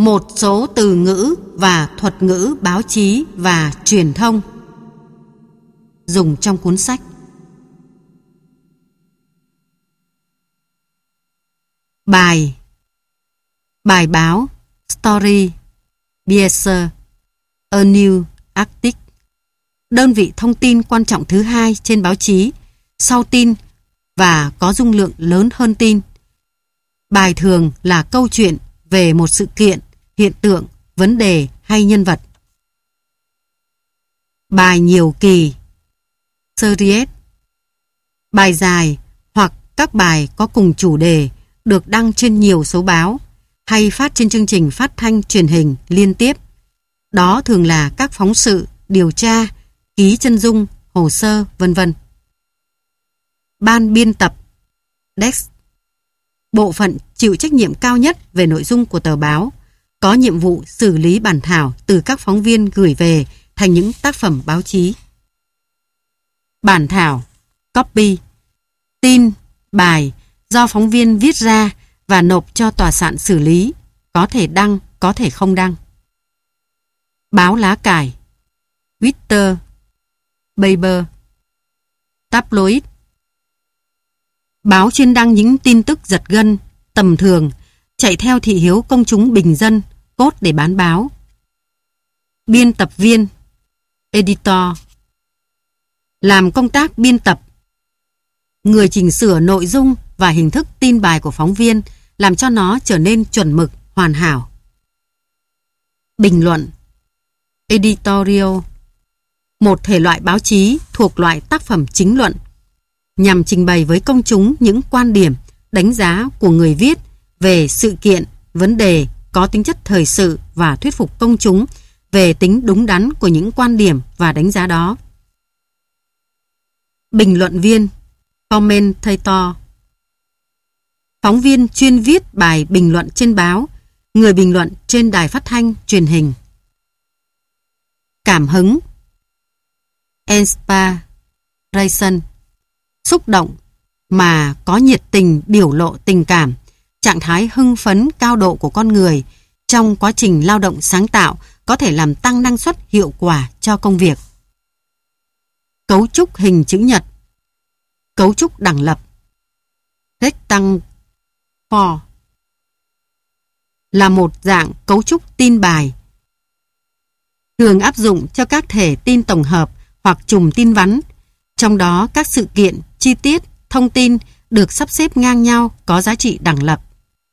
Một số từ ngữ và thuật ngữ báo chí và truyền thông dùng trong cuốn sách. Bài báo, story, piece, a new article, đơn vị thông tin quan trọng thứ hai trên báo chí, sau tin và có dung lượng lớn hơn tin. Bài thường là câu chuyện về một sự kiện, hiện tượng, vấn đề hay nhân vật. Bài nhiều kỳ, series. Bài dài hoặc các bài có cùng chủ đề được đăng trên nhiều số báo hay phát trên chương trình phát thanh truyền hình liên tiếp. Đó thường là các phóng sự, điều tra, ký chân dung, hồ sơ, vân vân. Ban biên tập, desk, bộ phận chịu trách nhiệm cao nhất về nội dung của tờ báo, có nhiệm vụ xử lý bản thảo từ các phóng viên gửi về thành những tác phẩm báo chí. Bản thảo, copy, tin, bài do phóng viên viết ra và nộp cho tòa soạn xử lý, có thể đăng, có thể không đăng. Báo lá cải, Twitter, paper, tabloid. Báo chuyên đăng những tin tức giật gân, tầm thường, chạy theo thị hiếu công chúng bình dân, cốt để bán báo. Biên tập viên, editor, làm công tác biên tập, người chỉnh sửa nội dung và hình thức tin bài của phóng viên, làm cho nó trở nên chuẩn mực, hoàn hảo. Bình luận, editorial, một thể loại báo chí thuộc loại tác phẩm chính luận, nhằm trình bày với công chúng những quan điểm, đánh giá của người viết về sự kiện, vấn đề có tính chất thời sự và thuyết phục công chúng về tính đúng đắn của những quan điểm và đánh giá đó. Bình luận viên, commentator, phóng viên chuyên viết bài bình luận trên báo, người bình luận trên đài phát thanh, truyền hình. Cảm hứng, inspiration, xúc động mà có nhiệt tình biểu lộ tình cảm, trạng thái hưng phấn cao độ của con người trong quá trình lao động sáng tạo có thể làm tăng năng suất hiệu quả cho công việc. Cấu trúc hình chữ nhật, cấu trúc đẳng lập, rectangle form, là một dạng cấu trúc tin bài, thường áp dụng cho các thể tin tổng hợp hoặc chùm tin vắn, trong đó các sự kiện, chi tiết, thông tin được sắp xếp ngang nhau có giá trị đẳng lập.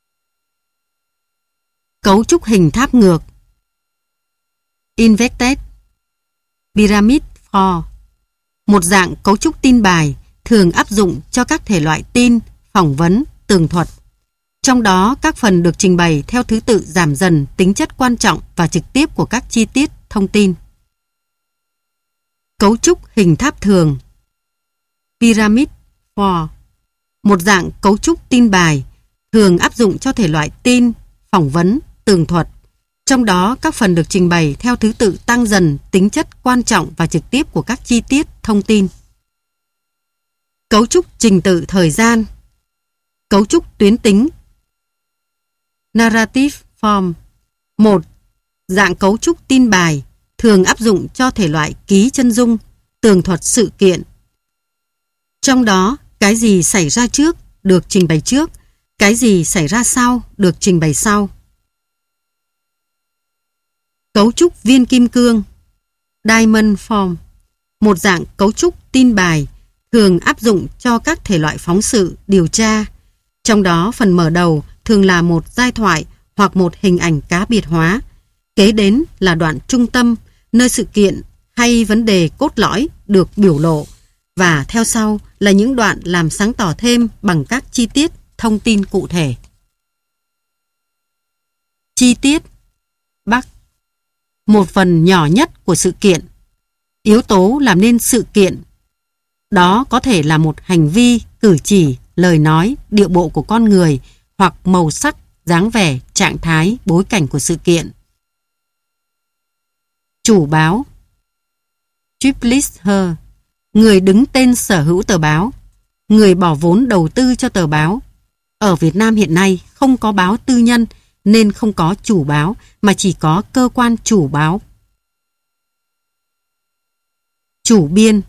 Cấu trúc hình tháp ngược, inverted pyramid form, một dạng cấu trúc tin bài thường áp dụng cho các thể loại tin, phỏng vấn, tường thuật. Trong đó các phần được trình bày theo thứ tự giảm dần tính chất quan trọng và trực tiếp của các chi tiết, thông tin. Cấu trúc hình tháp thường, pyramid form, một dạng cấu trúc tin bài thường áp dụng cho thể loại tin, phỏng vấn, tường thuật. Trong đó các phần được trình bày theo thứ tự tăng dần tính chất quan trọng và trực tiếp của các chi tiết, thông tin. Cấu trúc trình tự thời gian, cấu trúc tuyến tính, narrative form, một dạng cấu trúc tin bài thường áp dụng cho thể loại ký chân dung, tường thuật sự kiện. Trong đó, cái gì xảy ra trước được trình bày trước, cái gì xảy ra sau được trình bày sau. Cấu trúc viên kim cương, diamond form, một dạng cấu trúc tin bài thường áp dụng cho các thể loại phóng sự, điều tra. Trong đó phần mở đầu thường là một giai thoại hoặc một hình ảnh cá biệt hóa. Kế đến là đoạn trung tâm, nơi sự kiện hay vấn đề cốt lõi được biểu lộ, và theo sau là những đoạn làm sáng tỏ thêm bằng các chi tiết, thông tin cụ thể. Chi tiết, Bắc, một phần nhỏ nhất của sự kiện. Yếu tố làm nên sự kiện. Đó có thể là một hành vi, cử chỉ, lời nói, điệu bộ của con người hoặc màu sắc, dáng vẻ, trạng thái, bối cảnh của sự kiện. Chủ báo, publisher, người đứng tên sở hữu tờ báo, người bỏ vốn đầu tư cho tờ báo. Ở Việt Nam hiện nay không có báo tư nhân nên không có chủ báo mà chỉ có cơ quan chủ báo. Chủ biên.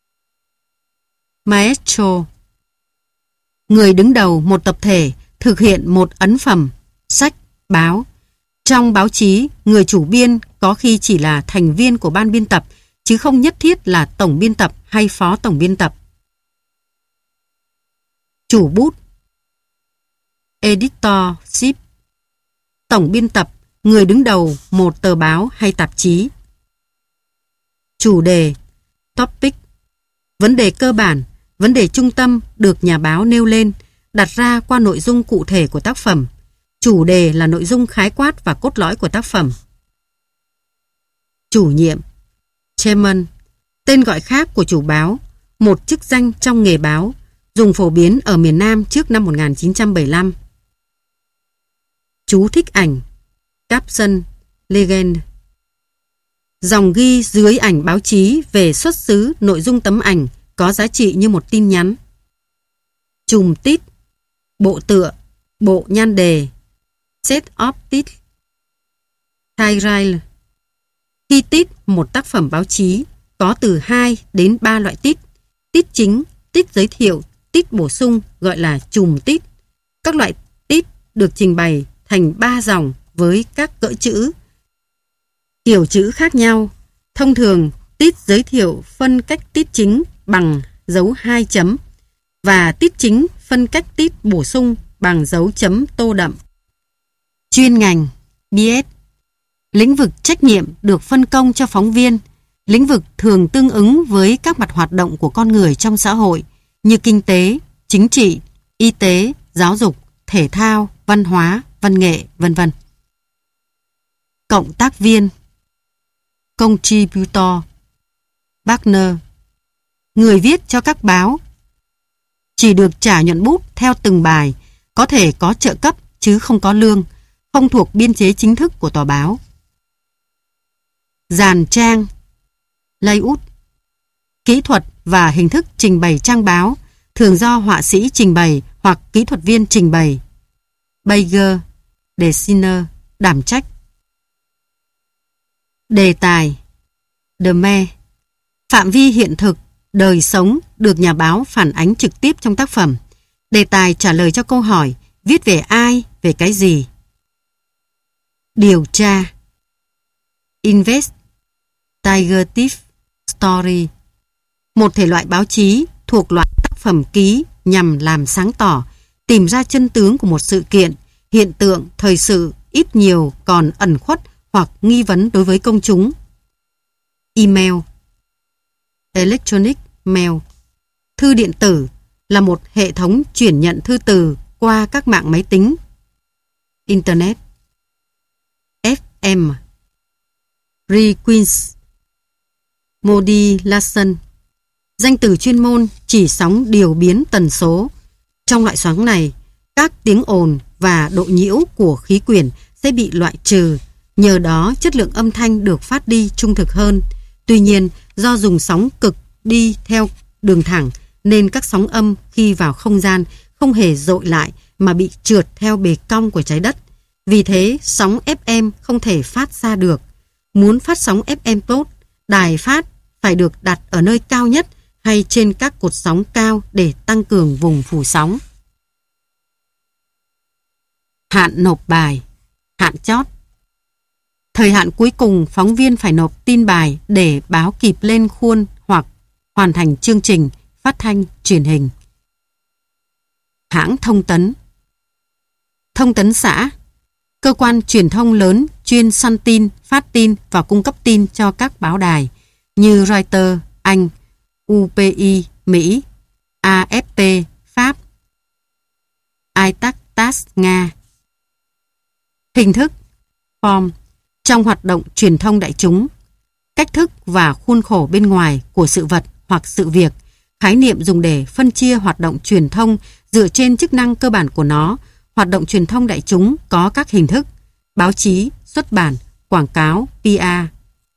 Maestro. Người đứng đầu một tập thể thực hiện một ấn phẩm, sách, báo. Trong báo chí, người chủ biên có khi chỉ là thành viên của ban biên tập, chứ không nhất thiết là tổng biên tập hay phó tổng biên tập. Chủ bút. Editorship. Tổng biên tập, người đứng đầu một tờ báo hay tạp chí. Chủ đề. Topic. Vấn đề cơ bản, vấn đề trung tâm được nhà báo nêu lên, đặt ra qua nội dung cụ thể của tác phẩm. Chủ đề là nội dung khái quát và cốt lõi của tác phẩm. Chủ nhiệm. Chairman. Tên gọi khác của chủ báo, một chức danh trong nghề báo, dùng phổ biến ở miền Nam trước năm 1975. Chú thích ảnh. Caption. Legend. Dòng ghi dưới ảnh báo chí về xuất xứ nội dung tấm ảnh có giá trị như một tin nhắn. Chùm tít. Bộ tựa. Bộ nhan đề. Set of tit. Title. Khi tít một tác phẩm báo chí có từ 2 đến 3 loại tít. Tít chính, tít giới thiệu, tít bổ sung gọi là chùm tít. Các loại tít được trình bày thành 3 dòng với các cỡ chữ, kiểu chữ khác nhau. Thông thường, tít giới thiệu phân cách tít chính bằng dấu 2 chấm và tít chính phân cách tít bổ sung bằng dấu chấm tô đậm. Chuyên ngành. BS. Lĩnh vực trách nhiệm được phân công cho phóng viên. Lĩnh vực thường tương ứng với các mặt hoạt động của con người trong xã hội như kinh tế, chính trị, y tế, giáo dục, thể thao, văn hóa, văn nghệ, v.v. Cộng tác viên. Contributor. Partner. Người viết cho các báo. Chỉ được trả nhuận bút theo từng bài, có thể có trợ cấp chứ không có lương, không thuộc biên chế chính thức của tòa báo. Dàn trang. Layout. Kỹ thuật và hình thức trình bày trang báo, thường do họa sĩ trình bày hoặc kỹ thuật viên trình bày. Bager, designer, đảm trách. Đề tài. Theme. Phạm vi hiện thực, đời sống được nhà báo phản ánh trực tiếp trong tác phẩm. Đề tài trả lời cho câu hỏi viết về ai, về cái gì. Điều tra. Investigative story. Một thể loại báo chí thuộc loại tác phẩm ký nhằm làm sáng tỏ, tìm ra chân tướng của một sự kiện, hiện tượng, thời sự ít nhiều còn ẩn khuất hoặc nghi vấn đối với công chúng. Email. Electronic mail. Thư điện tử là một hệ thống chuyển nhận thư từ qua các mạng máy tính. Internet. FM. Frequency. Modulation. Danh từ chuyên môn chỉ sóng điều biến tần số. Trong loại sóng này, các tiếng ồn và độ nhiễu của khí quyển sẽ bị loại trừ, nhờ đó chất lượng âm thanh được phát đi trung thực hơn. Tuy nhiên, do dùng sóng cực đi theo đường thẳng nên các sóng âm khi vào không gian không hề dội lại mà bị trượt theo bề cong của trái đất. Vì thế, sóng FM không thể phát ra được. Muốn phát sóng FM tốt, đài phát phải được đặt ở nơi cao nhất hay trên các cột sóng cao để tăng cường vùng phủ sóng. Hạn nộp bài. Hạn chót. Thời hạn cuối cùng phóng viên phải nộp tin bài để báo kịp lên khuôn hoặc hoàn thành chương trình phát thanh truyền hình. Hãng thông tấn. Thông tấn xã. Cơ quan truyền thông lớn chuyên săn tin, phát tin và cung cấp tin cho các báo đài như Reuters, Anh, UPI, Mỹ, AFP, Pháp, ITAC-TASS, Nga. Hình thức. Form. Trong hoạt động truyền thông đại chúng. Cách thức và khuôn khổ bên ngoài của sự vật hoặc sự việc. Khái niệm dùng để phân chia hoạt động truyền thông dựa trên chức năng cơ bản của nó. Hoạt động truyền thông đại chúng có các hình thức: báo chí, xuất bản, quảng cáo, PR.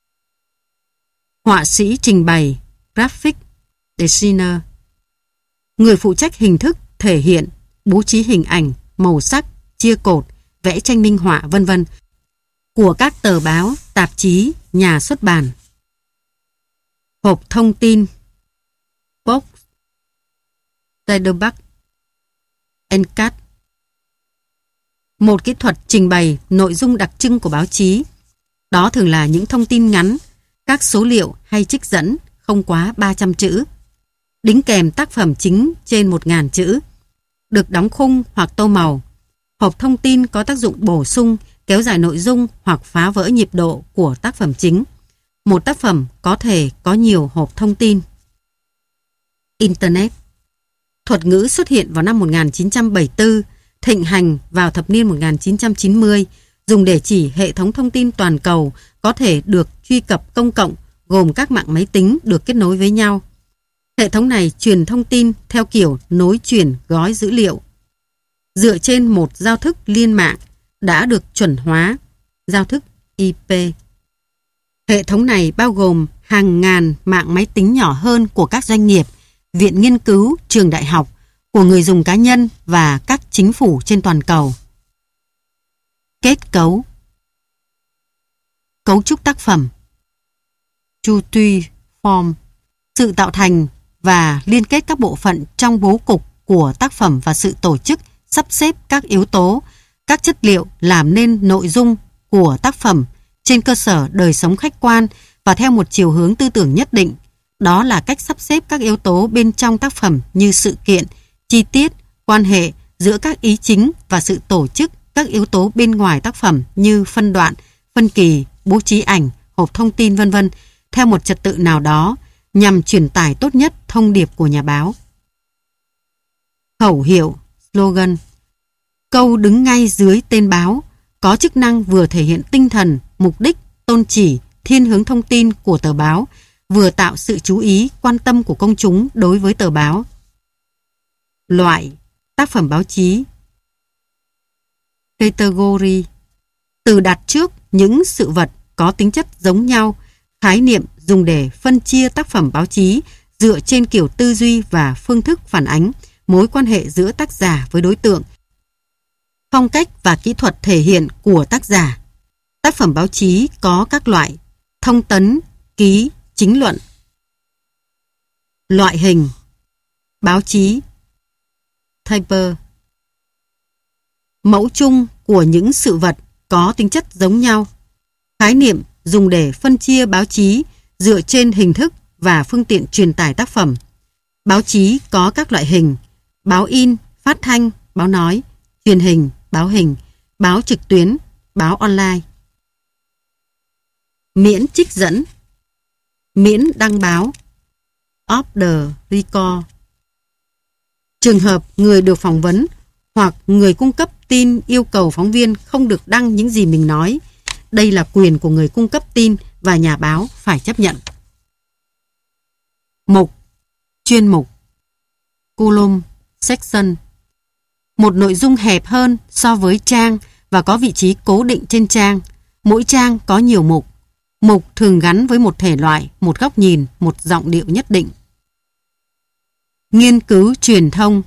Họa sĩ trình bày, graphic designer. Người phụ trách hình thức, thể hiện, bố trí hình ảnh, màu sắc, chia cột, vẽ tranh minh họa vân vân của các tờ báo, tạp chí, nhà xuất bản. Hộp thông tin Box, Tideback, Encat. Một kỹ thuật trình bày nội dung đặc trưng của báo chí. Đó thường là những thông tin ngắn, các số liệu hay trích dẫn không quá 300 chữ. Đính kèm tác phẩm chính trên 1.000 chữ. Được đóng khung hoặc tô màu. Hộp thông tin có tác dụng bổ sung, kéo dài nội dung hoặc phá vỡ nhịp độ của tác phẩm chính. Một tác phẩm có thể có nhiều hộp thông tin. Internet. Thuật ngữ xuất hiện vào năm 1974, thịnh hành vào thập niên 1990, dùng để chỉ hệ thống thông tin toàn cầu có thể được truy cập công cộng, gồm các mạng máy tính được kết nối với nhau. Hệ thống này truyền thông tin theo kiểu nối truyền gói dữ liệu, dựa trên một giao thức liên mạng đã được chuẩn hóa, giao thức IP. Hệ thống này bao gồm hàng ngàn mạng máy tính nhỏ hơn của các doanh nghiệp, viện nghiên cứu, trường đại học, của người dùng cá nhân và các chính phủ trên toàn cầu. Kết cấu. Cấu trúc tác phẩm. Chu tuy form, sự tạo thành và liên kết các bộ phận trong bố cục của tác phẩm và sự tổ chức, sắp xếp các yếu tố, các chất liệu làm nên nội dung của tác phẩm trên cơ sở đời sống khách quan và theo một chiều hướng tư tưởng nhất định. Đó là cách sắp xếp các yếu tố bên trong tác phẩm như sự kiện, chi tiết, quan hệ giữa các ý chính và sự tổ chức các yếu tố bên ngoài tác phẩm như phân đoạn, phân kỳ, bố trí ảnh, hộp thông tin vân vân theo một trật tự nào đó nhằm truyền tải tốt nhất thông điệp của nhà báo. Khẩu hiệu, slogan. Câu đứng ngay dưới tên báo có chức năng vừa thể hiện tinh thần, mục đích, tôn chỉ, thiên hướng thông tin của tờ báo, vừa tạo sự chú ý, quan tâm của công chúng đối với tờ báo. Loại, tác phẩm báo chí. Category, từ đặt trước những sự vật có tính chất giống nhau, khái niệm dùng để phân chia tác phẩm báo chí dựa trên kiểu tư duy và phương thức phản ánh mối quan hệ giữa tác giả với đối tượng, phong cách và kỹ thuật thể hiện của tác giả. Tác phẩm báo chí có các loại: thông tấn, ký, chính luận. Loại hình: báo chí, type. Mẫu chung của những sự vật có tính chất giống nhau. Khái niệm dùng để phân chia báo chí dựa trên hình thức và phương tiện truyền tải tác phẩm. Báo chí có các loại hình: báo in, phát thanh, báo nói, truyền hình, báo hình, báo trực tuyến, báo online. Miễn trích dẫn, miễn đăng báo, off the record. Trường hợp người được phỏng vấn hoặc người cung cấp tin yêu cầu phóng viên không được đăng những gì mình nói. Đây là quyền của người cung cấp tin và nhà báo phải chấp nhận. Mục, chuyên mục. Column, section. Một nội dung hẹp hơn so với trang và có vị trí cố định trên trang. Mỗi trang có nhiều mục. Mục thường gắn với một thể loại, một góc nhìn, một giọng điệu nhất định. Nghiên cứu truyền thông.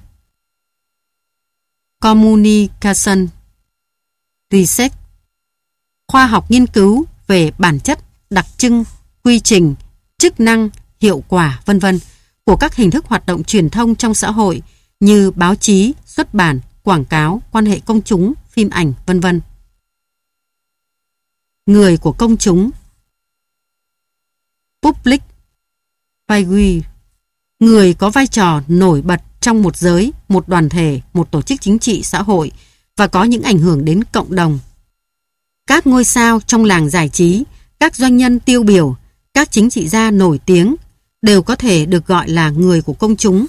Communication. Research. Khoa học nghiên cứu về bản chất, đặc trưng, quy trình, chức năng, hiệu quả vân vân của các hình thức hoạt động truyền thông trong xã hội như báo chí, xuất bản, quảng cáo, quan hệ công chúng, phim ảnh vân vân. Người của công chúng. Public figure. Người có vai trò nổi bật trong một giới, một đoàn thể, một tổ chức chính trị xã hội và có những ảnh hưởng đến cộng đồng. Các ngôi sao trong làng giải trí, các doanh nhân tiêu biểu, các chính trị gia nổi tiếng đều có thể được gọi là người của công chúng.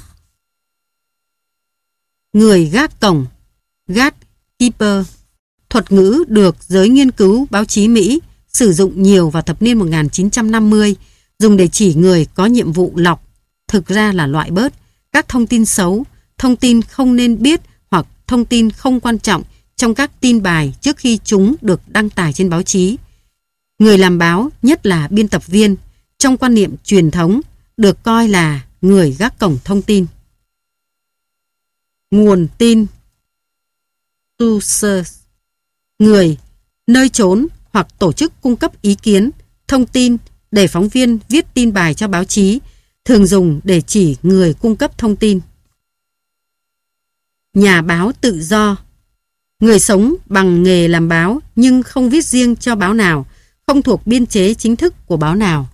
Người gác cổng, gatekeeper. Thuật ngữ được giới nghiên cứu báo chí Mỹ sử dụng nhiều vào thập niên 1950, dùng để chỉ người có nhiệm vụ lọc, thực ra là loại bớt, các thông tin xấu, thông tin không nên biết hoặc thông tin không quan trọng trong các tin bài trước khi chúng được đăng tải trên báo chí. Người làm báo, nhất là biên tập viên, trong quan niệm truyền thống, được coi là người gác cổng thông tin. Nguồn tin. Sources. người, nơi chốn hoặc tổ chức cung cấp ý kiến, thông tin để phóng viên viết tin bài cho báo chí, thường dùng để chỉ người cung cấp thông tin. Nhà báo tự do, người sống bằng nghề làm báo nhưng không viết riêng cho báo nào, không thuộc biên chế chính thức của báo nào.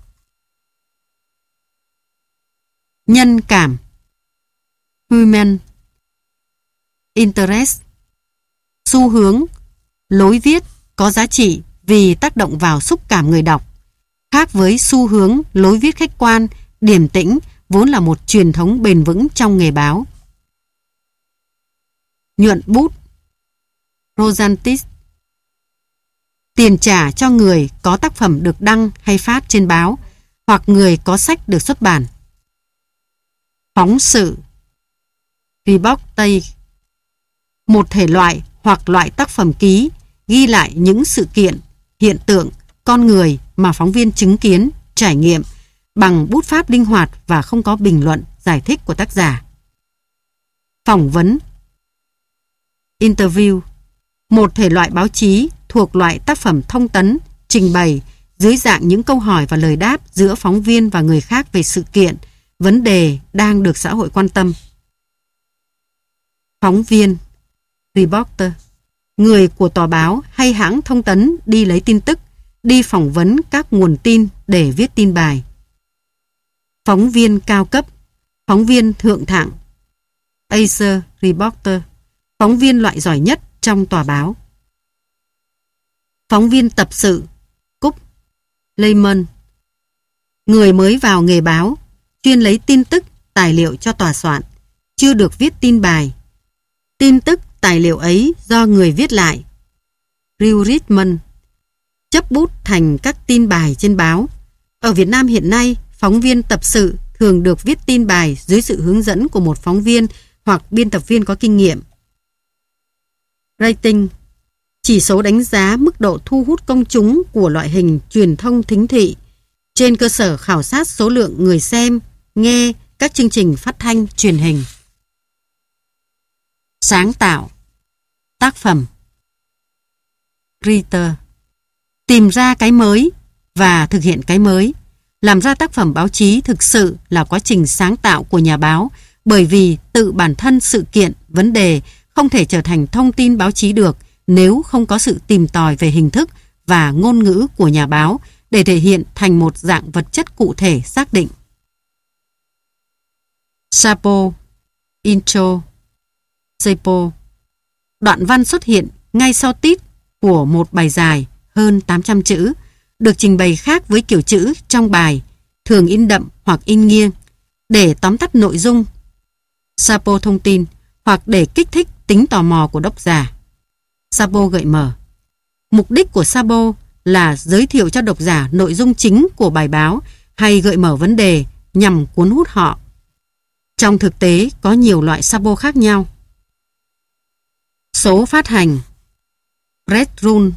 Nhân cảm, human interest, xu hướng, lối viết có giá trị vì tác động vào xúc cảm người đọc, khác với xu hướng, lối viết khách quan, điềm tĩnh vốn là một truyền thống bền vững trong nghề báo. Nhuận bút, royalties, tiền trả cho người có tác phẩm được đăng hay phát trên báo hoặc người có sách được xuất bản. Phóng sự, reportage, một thể loại hoặc loại tác phẩm ký ghi lại những sự kiện, hiện tượng, con người mà phóng viên chứng kiến, trải nghiệm bằng bút pháp linh hoạt và không có bình luận, giải thích của tác giả. Phỏng vấn, interview, một thể loại báo chí thuộc loại tác phẩm thông tấn, trình bày dưới dạng những câu hỏi và lời đáp giữa phóng viên và người khác về sự kiện, vấn đề đang được xã hội quan tâm. Phóng viên, reporter, người của tòa báo hay hãng thông tấn đi lấy tin tức, đi phỏng vấn các nguồn tin để viết tin bài. Phóng viên cao cấp, phóng viên thượng hạng, Acer reporter, phóng viên loại giỏi nhất trong tòa báo. Phóng viên tập sự, Cúc, layman, người mới vào nghề báo, chuyên lấy tin tức, tài liệu cho tòa soạn, chưa được viết tin bài. Tin tức, tài liệu ấy do người viết lại. Rewritten, chấp bút thành các tin bài trên báo. Ở Việt Nam hiện nay, phóng viên tập sự thường được viết tin bài dưới sự hướng dẫn của một phóng viên hoặc biên tập viên có kinh nghiệm. Rating, chỉ số đánh giá mức độ thu hút công chúng của loại hình truyền thông thính thị trên cơ sở khảo sát số lượng người xem, nghe các chương trình phát thanh truyền hình. Sáng tạo, tác phẩm, creator, tìm ra cái mới và thực hiện cái mới. Làm ra tác phẩm báo chí thực sự là quá trình sáng tạo của nhà báo, bởi vì tự bản thân sự kiện, vấn đề không thể trở thành thông tin báo chí được nếu không có sự tìm tòi về hình thức và ngôn ngữ của nhà báo để thể hiện thành một dạng vật chất cụ thể xác định. Sapo, intro, sepo, đoạn văn xuất hiện ngay sau tít của một bài dài hơn 800 chữ, được trình bày khác với kiểu chữ trong bài, thường in đậm hoặc in nghiêng, để tóm tắt nội dung. Sapo thông tin hoặc để kích thích tính tò mò của độc giả. Sapo gợi mở. Mục đích của Sapo là giới thiệu cho độc giả nội dung chính của bài báo hay gợi mở vấn đề nhằm cuốn hút họ. Trong thực tế có nhiều loại Sapo khác nhau. Số phát hành, press run,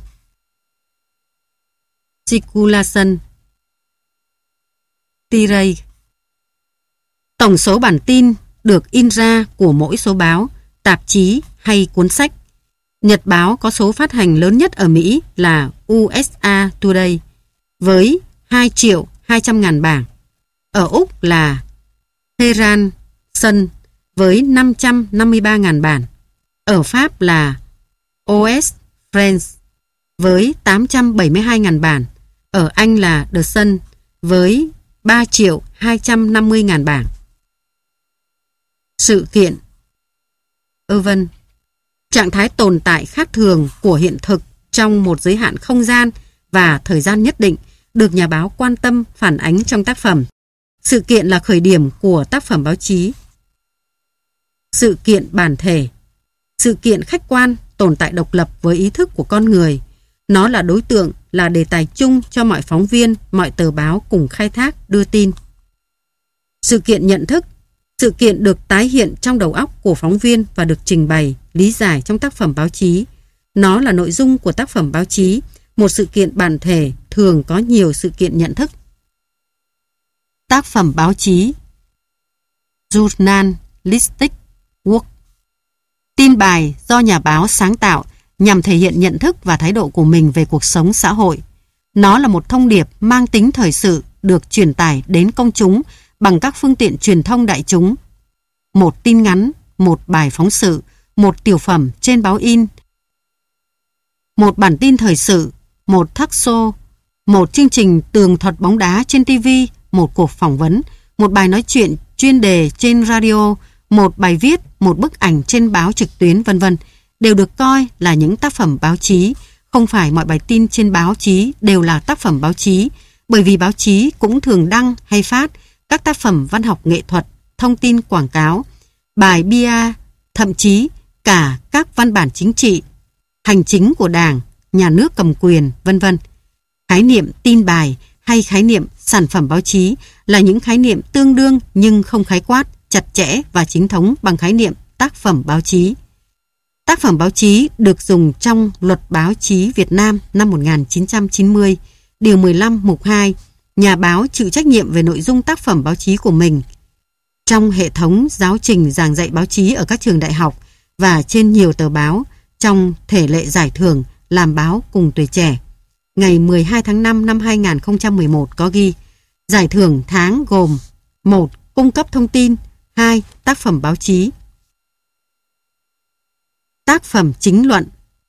circulation, tirade. Tổng số bản tin được in ra của mỗi số báo, tạp chí hay cuốn sách. Nhật báo có số phát hành lớn nhất ở Mỹ là USA Today với 2.200.000 bảng. Ở Úc là Herald Sun với 553.000 bản. Ở Pháp là OS France với 872.000 bản. Ở Anh là The Sun với 3.250.000 bảng. Sự kiện, event, trạng thái tồn tại khác thường của hiện thực trong một giới hạn không gian và thời gian nhất định được nhà báo quan tâm phản ánh trong tác phẩm. Sự kiện là khởi điểm của tác phẩm báo chí. Sự kiện bản thể, sự kiện khách quan tồn tại độc lập với ý thức của con người. Nó là đối tượng, là đề tài chung cho mọi phóng viên, mọi tờ báo cùng khai thác, đưa tin. Sự kiện nhận thức, sự kiện được tái hiện trong đầu óc của phóng viên và được trình bày, lý giải trong tác phẩm báo chí. Nó là nội dung của tác phẩm báo chí. Một sự kiện bản thể thường có nhiều sự kiện nhận thức. Tác phẩm báo chí, journalistic work, tin bài do nhà báo sáng tạo nhằm thể hiện nhận thức và thái độ của mình về cuộc sống xã hội. Nó là một thông điệp mang tính thời sự được truyền tải đến công chúng bằng các phương tiện truyền thông đại chúng. Một tin ngắn, một bài phóng sự, một tiểu phẩm trên báo in, một bản tin thời sự, một talk show, một chương trình tường thuật bóng đá trên TV, một cuộc phỏng vấn, một bài nói chuyện chuyên đề trên radio, một bài viết, một bức ảnh trên báo trực tuyến vân vân đều được coi là những tác phẩm báo chí. Không phải mọi bài tin trên báo chí đều là tác phẩm báo chí, bởi vì báo chí cũng thường đăng hay phát các tác phẩm văn học nghệ thuật, thông tin quảng cáo, bài bia, thậm chí cả các văn bản chính trị, hành chính của Đảng, nhà nước cầm quyền, vân vân. Khái niệm tin bài hay khái niệm sản phẩm báo chí là những khái niệm tương đương nhưng không khái quát, chặt chẽ và chính thống bằng khái niệm tác phẩm báo chí. Tác phẩm báo chí được dùng trong Luật Báo chí Việt Nam năm 1990, Điều 15 mục 2, nhà báo chịu trách nhiệm về nội dung tác phẩm báo chí của mình. Trong hệ thống giáo trình giảng dạy báo chí ở các trường đại học và trên nhiều tờ báo, trong thể lệ giải thưởng làm báo cùng Tuổi Trẻ, ngày 12 tháng 5 năm 2011 có ghi: giải thưởng tháng gồm 1. Cung cấp thông tin, 2. Tác phẩm báo chí. Tác phẩm chính luận,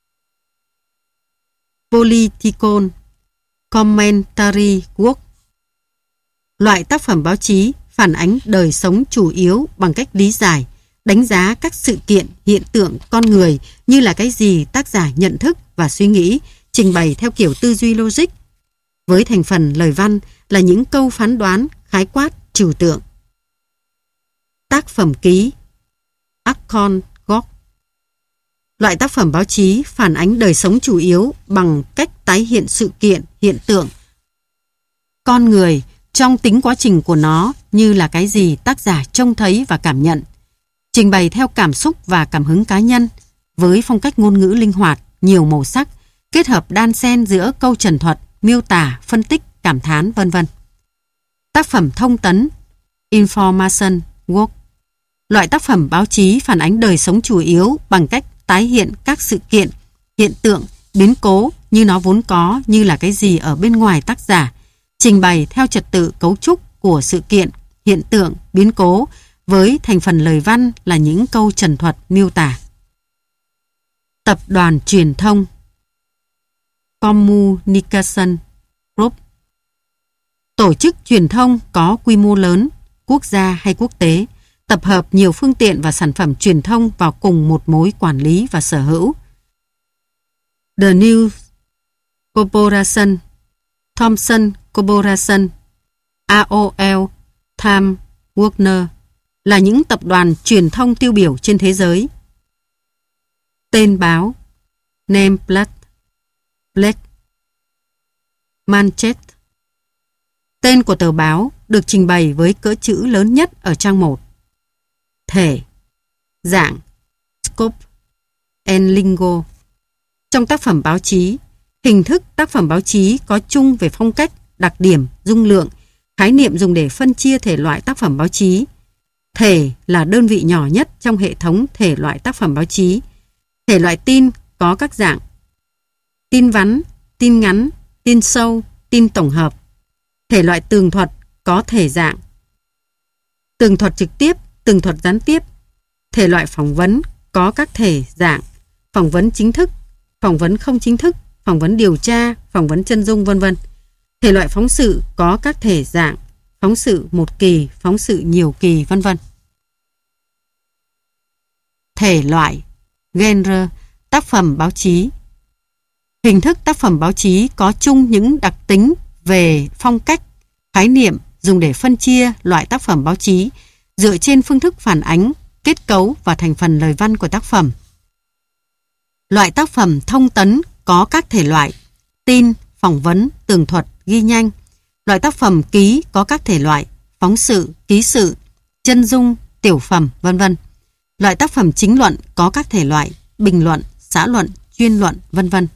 Political Commentary Work. Loại tác phẩm báo chí phản ánh đời sống chủ yếu bằng cách lý giải, đánh giá các sự kiện, hiện tượng, con người như là cái gì tác giả nhận thức và suy nghĩ, trình bày theo kiểu tư duy logic, với thành phần lời văn là những câu phán đoán, khái quát, trừu tượng. Tác phẩm ký, Account Gog. Loại tác phẩm báo chí phản ánh đời sống chủ yếu bằng cách tái hiện sự kiện, hiện tượng, con người trong tính quá trình của nó như là cái gì tác giả trông thấy và cảm nhận, trình bày theo cảm xúc và cảm hứng cá nhân, với phong cách ngôn ngữ linh hoạt, nhiều màu sắc, kết hợp đan xen giữa câu trần thuật, miêu tả, phân tích, cảm thán, vân vân. Tác phẩm thông tấn, Information Work. Loại tác phẩm báo chí phản ánh đời sống chủ yếu bằng cách tái hiện các sự kiện, hiện tượng, biến cố như nó vốn có, như là cái gì ở bên ngoài tác giả, trình bày theo trật tự cấu trúc của sự kiện, hiện tượng, biến cố, với thành phần lời văn là những câu trần thuật miêu tả. Tập đoàn truyền thông, Communication Group. Tổ chức truyền thông có quy mô lớn, quốc gia hay quốc tế, tập hợp nhiều phương tiện và sản phẩm truyền thông vào cùng một mối quản lý và sở hữu. The News Corporation, Thomson Corporation, AOL, Time Warner là những tập đoàn truyền thông tiêu biểu trên thế giới. Tên báo, Nameplate, Blake, Manchester. Tên của tờ báo được trình bày với cỡ chữ lớn nhất ở trang 1. Thể, dạng, scope, and lingo. Trong tác phẩm báo chí, hình thức tác phẩm báo chí có chung về phong cách, đặc điểm, dung lượng, khái niệm dùng để phân chia thể loại tác phẩm báo chí. Thể là đơn vị nhỏ nhất trong hệ thống thể loại tác phẩm báo chí. Thể loại tin có các dạng: tin vắn, tin ngắn, tin sâu, tin tổng hợp. Thể loại tường thuật có thể dạng: tường thuật trực tiếp, tường thuật gián tiếp. Thể loại phỏng vấn có các thể dạng: phỏng vấn chính thức, phỏng vấn không chính thức, phỏng vấn điều tra, phỏng vấn chân dung, vân vân. Thể loại phóng sự có các thể dạng: phóng sự một kỳ, phóng sự nhiều kỳ, vân vân. Thể loại, genre, tác phẩm báo chí. Hình thức tác phẩm báo chí có chung những đặc tính về phong cách, khái niệm dùng để phân chia loại tác phẩm báo chí dựa trên phương thức phản ánh, kết cấu và thành phần lời văn của tác phẩm. Loại tác phẩm thông tấn có các thể loại: tin, phỏng vấn, tường thuật, ghi nhanh. Loại tác phẩm ký có các thể loại: phóng sự, ký sự, chân dung, tiểu phẩm, vân vân. Loại tác phẩm chính luận có các thể loại: bình luận, xã luận, chuyên luận, vân vân.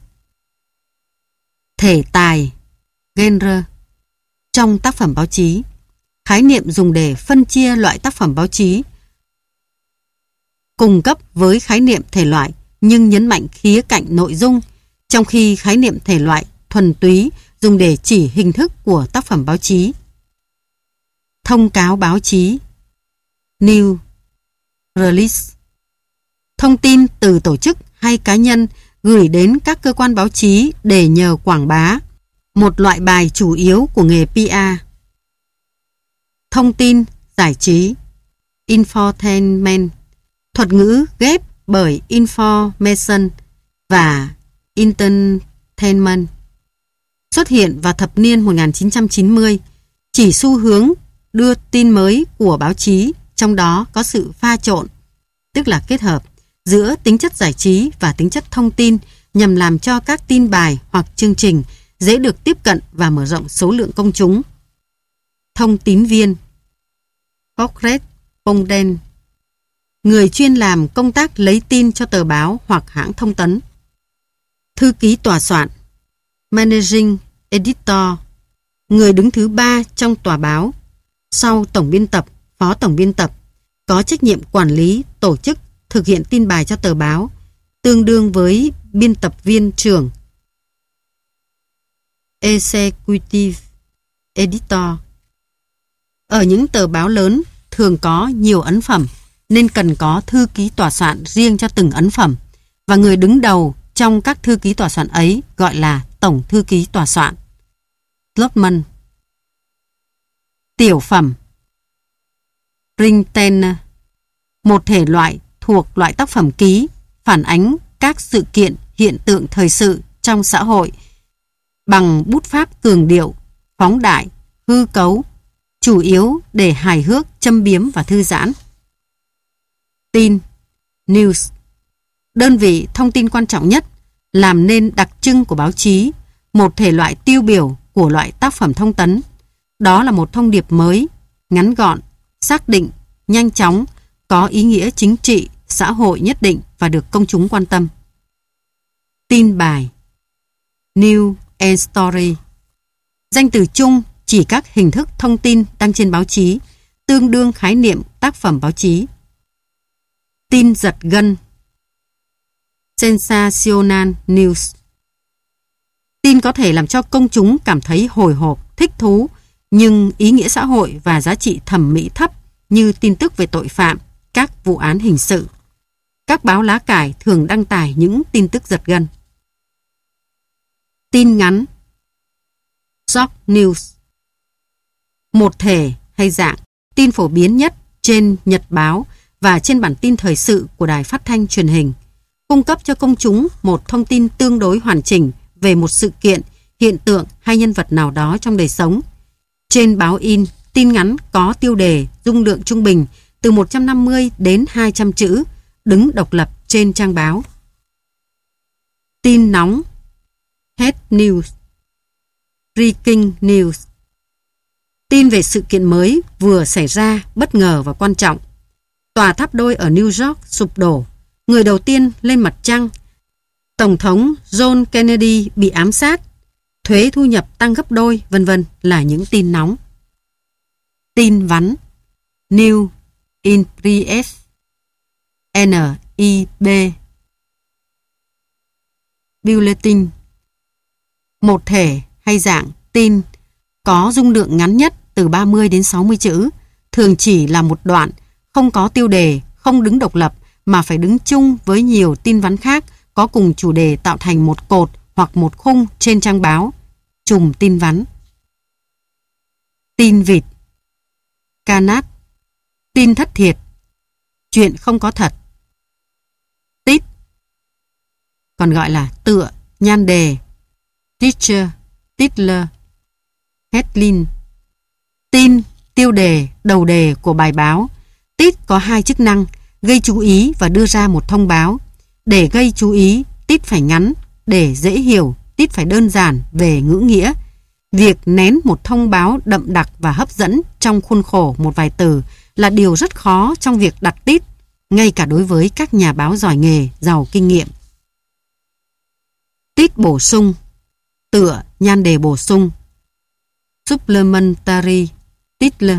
Thể tài, genre. Trong tác phẩm báo chí, khái niệm dùng để phân chia loại tác phẩm báo chí cung cấp với khái niệm thể loại nhưng nhấn mạnh khía cạnh nội dung, trong khi khái niệm thể loại thuần túy dùng để chỉ hình thức của tác phẩm báo chí. Thông cáo báo chí, News Release. Thông tin từ tổ chức hay cá nhân gửi đến các cơ quan báo chí để nhờ quảng bá, một loại bài chủ yếu của nghề PR. Thông tin, giải trí, Infotainment, thuật ngữ ghép bởi Information và Entertainment. Xuất hiện vào thập niên 1990, chỉ xu hướng đưa tin mới của báo chí, trong đó có sự pha trộn, tức là kết hợp giữa tính chất giải trí và tính chất thông tin nhằm làm cho các tin bài hoặc chương trình dễ được tiếp cận và mở rộng số lượng công chúng. Thông tín viên, correspondent, người chuyên làm công tác lấy tin cho tờ báo hoặc hãng thông tấn. Thư ký tòa soạn, managing editor, người đứng thứ ba trong tòa báo, sau tổng biên tập, phó tổng biên tập, có trách nhiệm quản lý, tổ chức, thực hiện tin bài cho tờ báo, tương đương với biên tập viên trưởng, executive editor. Ở những tờ báo lớn thường có nhiều ấn phẩm, nên cần có thư ký tòa soạn riêng cho từng ấn phẩm, và người đứng đầu trong các thư ký tòa soạn ấy gọi là tổng thư ký tòa soạn. Slotman. Tiểu phẩm, Printen, một thể loại thuộc loại tác phẩm ký, phản ánh các sự kiện, hiện tượng thời sự trong xã hội bằng bút pháp cường điệu, phóng đại, hư cấu, chủ yếu để hài hước, châm biếm và thư giãn. Tin, News, đơn vị thông tin quan trọng nhất, làm nên đặc trưng của báo chí, một thể loại tiêu biểu của loại tác phẩm thông tấn. Đó là một thông điệp mới, ngắn gọn, xác định, nhanh chóng, có ý nghĩa chính trị, xã hội nhất định và được công chúng quan tâm. Tin bài, News and Story, danh từ chung chỉ các hình thức thông tin đăng trên báo chí, tương đương khái niệm tác phẩm báo chí. Tin giật gân, Sensational News, tin có thể làm cho công chúng cảm thấy hồi hộp, thích thú, nhưng ý nghĩa xã hội và giá trị thẩm mỹ thấp, như tin tức về tội phạm, các vụ án hình sự. Các báo lá cải thường đăng tải những tin tức giật gân. Tin ngắn, Short News, một thể hay dạng tin phổ biến nhất trên nhật báo và trên bản tin thời sự của đài phát thanh truyền hình, cung cấp cho công chúng một thông tin tương đối hoàn chỉnh về một sự kiện, hiện tượng hay nhân vật nào đó trong đời sống. Trên báo in, tin ngắn có tiêu đề, dung lượng trung bình từ 150 đến 200 chữ, đứng độc lập trên trang báo. Tin nóng, Head News, Breaking News, tin về sự kiện mới vừa xảy ra, bất ngờ và quan trọng. Tòa tháp đôi ở New York sụp đổ, người đầu tiên lên mặt trăng, Tổng thống John Kennedy bị ám sát, thuế thu nhập tăng gấp đôi, vân vân là những tin nóng. Tin vắn, New in Brief, NIB, Bulletin, một thể hay dạng tin có dung lượng ngắn nhất từ 30 đến 60 chữ, thường chỉ là một đoạn, không có tiêu đề, không đứng độc lập mà phải đứng chung với nhiều tin vắn khác có cùng chủ đề tạo thành một cột hoặc một khung trên trang báo. Chùm tin vắn. Tin vịt, Canard, tin thất thiệt, chuyện không có thật. Tít, còn gọi là tựa, nhan đề, Teacher, Titler, Headline, tin, tiêu đề, đầu đề của bài báo. Tít có hai chức năng, gây chú ý và đưa ra một thông báo. Để gây chú ý, tít phải ngắn, để dễ hiểu, tít phải đơn giản về ngữ nghĩa. Việc nén một thông báo đậm đặc và hấp dẫn trong khuôn khổ một vài từ là điều rất khó trong việc đặt tít, ngay cả đối với các nhà báo giỏi nghề, giàu kinh nghiệm. Tít bổ sung, tựa, nhan đề bổ sung, Supplementary Title,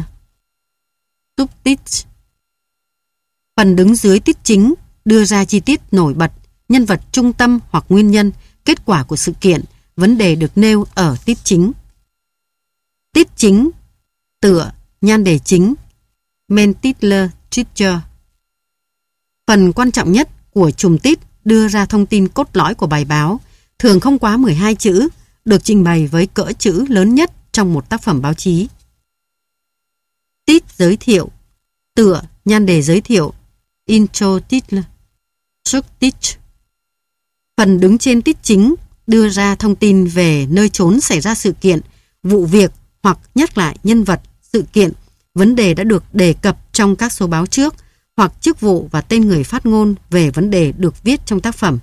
Subtext, phần đứng dưới tít chính đưa ra chi tiết nổi bật, nhân vật trung tâm hoặc nguyên nhân, kết quả của sự kiện, vấn đề được nêu ở tiết chính. Tiết chính, tựa, nhan đề chính, main title treatise. Phần quan trọng nhất của chùm tít đưa ra thông tin cốt lõi của bài báo, thường không quá 12 chữ, được trình bày với cỡ chữ lớn nhất trong một tác phẩm báo chí. Tít giới thiệu, tựa, nhan đề giới thiệu, intro title, subtitle. Phần đứng trên tít chính đưa ra thông tin về nơi chốn xảy ra sự kiện, vụ việc hoặc nhắc lại nhân vật, sự kiện, vấn đề đã được đề cập trong các số báo trước, hoặc chức vụ và tên người phát ngôn về vấn đề được viết trong tác phẩm.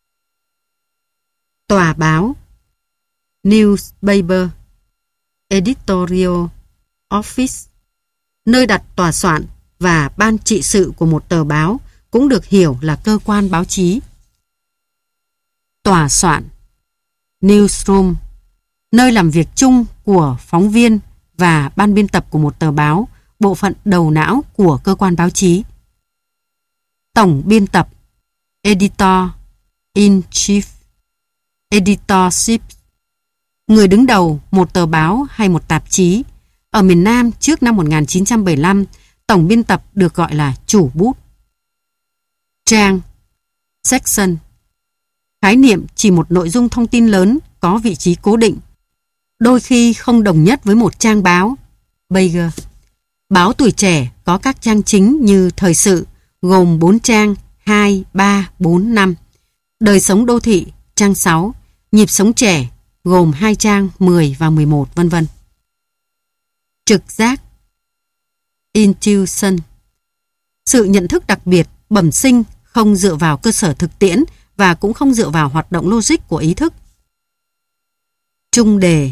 Tòa báo, newspaper, editorial office, nơi đặt tòa soạn và ban trị sự của một tờ báo, cũng được hiểu là cơ quan báo chí. Tòa soạn, newsroom, nơi làm việc chung của phóng viên và ban biên tập của một tờ báo, bộ phận đầu não của cơ quan báo chí. Tổng biên tập, editor-in-chief, editorship, người đứng đầu một tờ báo hay một tạp chí. Ở miền Nam trước năm 1975, tổng biên tập được gọi là chủ bút. Trang, section, khái niệm chỉ một nội dung thông tin lớn có vị trí cố định, đôi khi không đồng nhất với một trang báo. Pager, báo Tuổi Trẻ có các trang chính như thời sự, gồm 4 trang, 2, 3, 4, 5. Đời sống đô thị, trang 6. Nhịp sống trẻ, gồm 2 trang, 10 và 11, vân vân. Trực giác, intuition, sự nhận thức đặc biệt, bẩm sinh, không dựa vào cơ sở thực tiễn và cũng không dựa vào hoạt động logic của ý thức. Trung đề,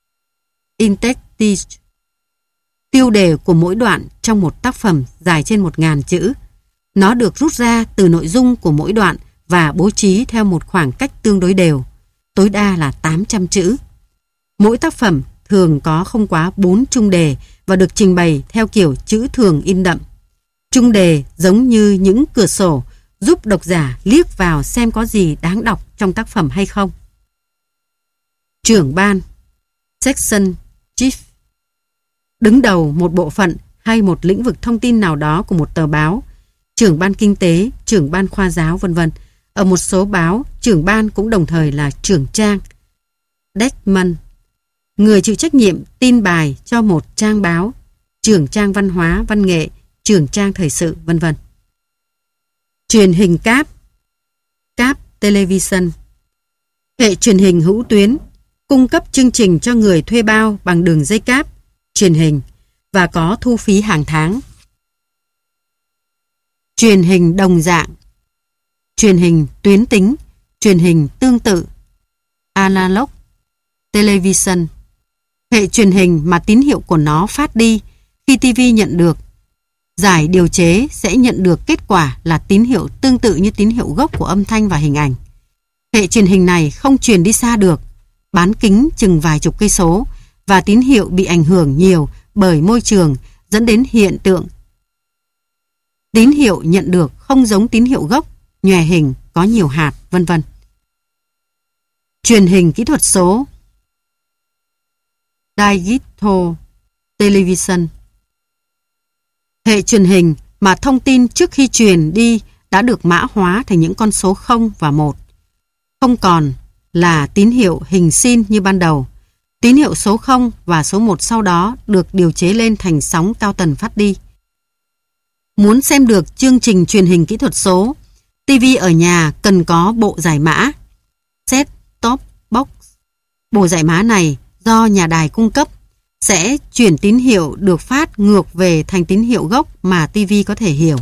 interstice, tiêu đề của mỗi đoạn trong một tác phẩm dài trên 1000 chữ. Nó được rút ra từ nội dung của mỗi đoạn và bố trí theo một khoảng cách tương đối đều, tối đa là 800 chữ. Mỗi tác phẩm thường có không quá 4 trung đề và được trình bày theo kiểu chữ thường in đậm. Trung đề giống như những cửa sổ giúp độc giả liếc vào xem có gì đáng đọc trong tác phẩm hay không. Trưởng ban, section chief, đứng đầu một bộ phận hay một lĩnh vực thông tin nào đó của một tờ báo, trưởng ban kinh tế, trưởng ban khoa giáo, vân vân. Ở một số báo, trưởng ban cũng đồng thời là trưởng trang. Deckman, người chịu trách nhiệm tin bài cho một trang báo, trưởng trang văn hóa, văn nghệ, trưởng trang thời sự, vân vân. Truyền hình cáp, cáp television, hệ truyền hình hữu tuyến, cung cấp chương trình cho người thuê bao bằng đường dây cáp, truyền hình và có thu phí hàng tháng. Truyền hình đồng dạng, truyền hình tuyến tính, truyền hình tương tự, analog television, hệ truyền hình mà tín hiệu của nó phát đi khi TV nhận được. Giải điều chế sẽ nhận được kết quả là tín hiệu tương tự như tín hiệu gốc của âm thanh và hình ảnh. Hệ truyền hình này không truyền đi xa được, bán kính chừng vài chục cây số, và tín hiệu bị ảnh hưởng nhiều bởi môi trường dẫn đến hiện tượng tín hiệu nhận được không giống tín hiệu gốc, nhòe hình, có nhiều hạt, vân vân. Truyền hình kỹ thuật số, digital television, hệ truyền hình mà thông tin trước khi truyền đi đã được mã hóa thành những con số 0 và 1. Không còn là tín hiệu hình sin như ban đầu. Tín hiệu số 0 và số 1 sau đó được điều chế lên thành sóng cao tần phát đi. Muốn xem được chương trình truyền hình kỹ thuật số, TV ở nhà cần có bộ giải mã, set-top box. Bộ giải mã này do nhà đài cung cấp sẽ chuyển tín hiệu được phát ngược về thành tín hiệu gốc mà TV có thể hiểu.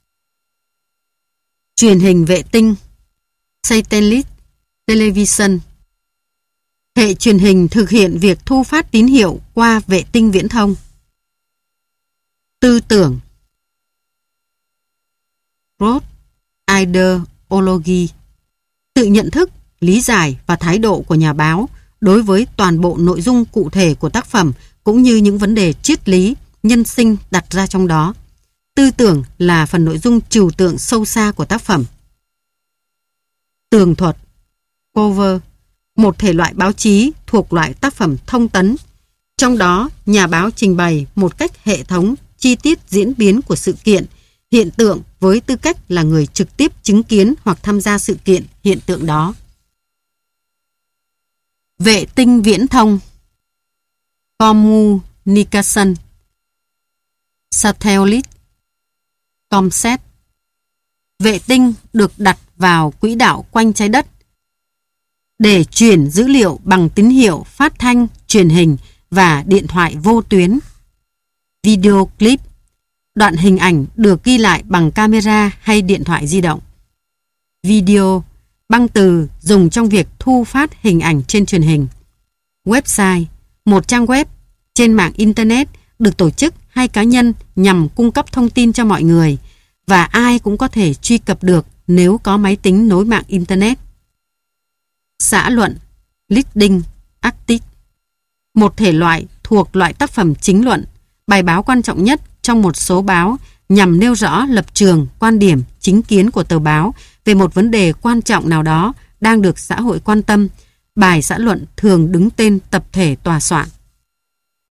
Truyền hình vệ tinh, satellite television, hệ truyền hình thực hiện việc thu phát tín hiệu qua vệ tinh viễn thông. Tư tưởng, growth ideology, tự nhận thức, lý giải và thái độ của nhà báo đối với toàn bộ nội dung cụ thể của tác phẩm cũng như những vấn đề triết lý, nhân sinh đặt ra trong đó. Tư tưởng là phần nội dung trừu tượng sâu xa của tác phẩm. tường thuật, cover, một thể loại báo chí thuộc loại tác phẩm thông tấn. Trong đó, nhà báo trình bày một cách hệ thống, chi tiết diễn biến của sự kiện, hiện tượng với tư cách là người trực tiếp chứng kiến hoặc tham gia sự kiện, hiện tượng đó. Vệ tinh viễn thông, communication, satellite, comsat. Vệ tinh được đặt vào quỹ đạo quanh trái đất để truyền dữ liệu bằng tín hiệu phát thanh, truyền hình và điện thoại vô tuyến. Video clip, đoạn hình ảnh được ghi lại bằng camera hay điện thoại di động. Video, băng từ dùng trong việc thu phát hình ảnh trên truyền hình. Website, một trang web trên mạng Internet được tổ chức hay cá nhân nhằm cung cấp thông tin cho mọi người và ai cũng có thể truy cập được nếu có máy tính nối mạng Internet. Xã luận, leading article, một thể loại thuộc loại tác phẩm chính luận, bài báo quan trọng nhất trong một số báo nhằm nêu rõ lập trường, quan điểm, chính kiến của tờ báo về một vấn đề quan trọng nào đó đang được xã hội quan tâm. Bài xã luận thường đứng tên tập thể tòa soạn.